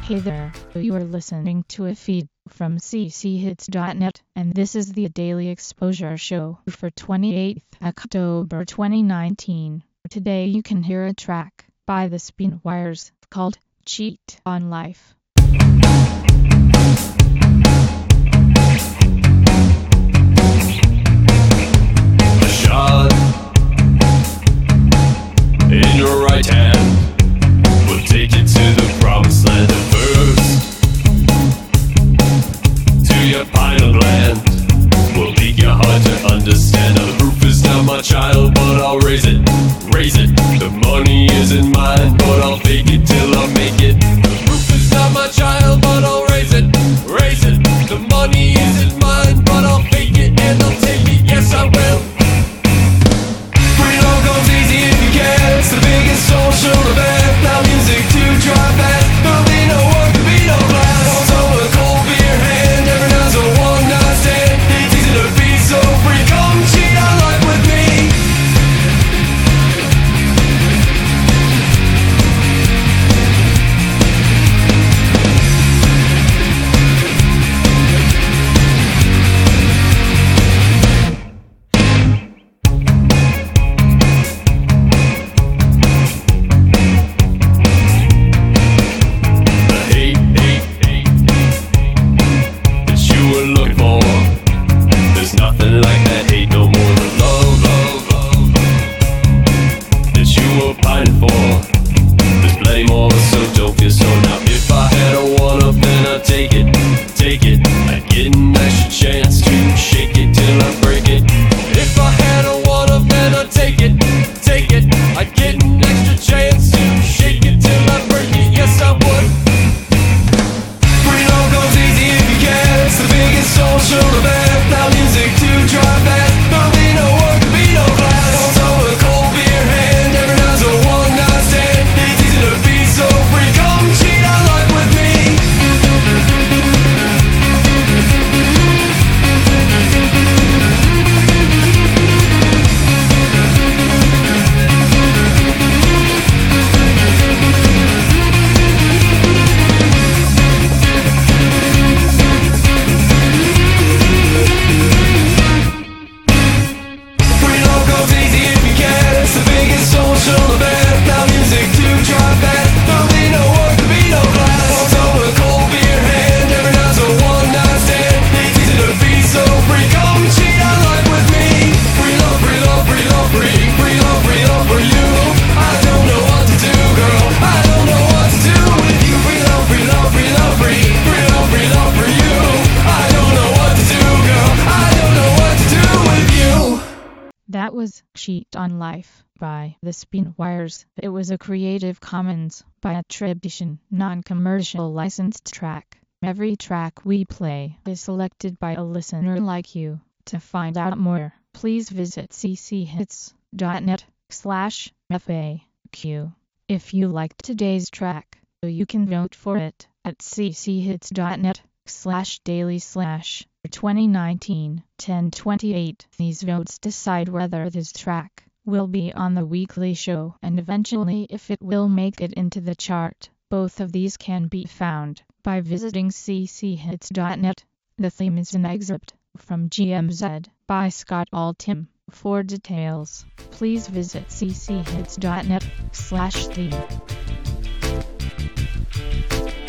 Hey there, you are listening to a feed from cchits.net, and this is the Daily Exposure Show for 28th October 2019. Today you can hear a track by the Spinwires called Cheat on Life. A shot in your right hand will take you to the promised land of first. To your pineal gland will leak your heart to understand. Now the proof is not my child, but I'll raise it, raise it. The money isn't mine, but I'll fake it till I make it. The proof is not my child, but I'll raise it, raise it. The money isn't mine, but I'll fake it and I'll take it, yes I will. Free love goes easy if you can. It's the biggest social event. Now music to drive fast. There'll be no work, there'll be no class. Also a cold beer hand. Every night's a one night stand. It's easy to be so free. Come cheat on life with me. Nothing like that hate no more than love, love, love that you were pining for. There's plenty more, so don't feel so now. If I had a one up, then I'd take it, take it. I'd get an extra chance to shake it till I break it. If I had a one up, then I'd take it, take it. I'd get an extra chance to shake it till I break it. Yes, I would. Free love goes easy if you can. It's the biggest social event. Now music to drive fast. There'll be no work, there'll be no class. Also a cold beer hand. Every night's a one night stand. It's easy to be so free. Come cheat on life with me. Social event, now music to drive fast. There'll be no work, there'll be no class. Also a cold beer hand. Every night's a one night stand. It's easy to be so free. Come cheat on life with me. Free love, free love, free love, free. Free love for you. I don't know what to do, girl. I don't know what to do with you. Free love, free love, free love, free. Free love for you. I don't know what to do, girl. I don't know what to do with you. That was Cheat on Life by the Spinwires. It was a Creative Commons by attribution, non-commercial licensed track. Every track we play is selected by a listener like you. To find out more, please visit cchits.net/FAQ. If you liked today's track, you can vote for it at cchits.net/daily/2019-1028. These votes decide whether this track will be on the weekly show and eventually if it will make it into the chart. Both of these can be found by visiting cchits.net. The theme is an excerpt from GMZ by Scott Altham. For details, please visit cchits.net/theme.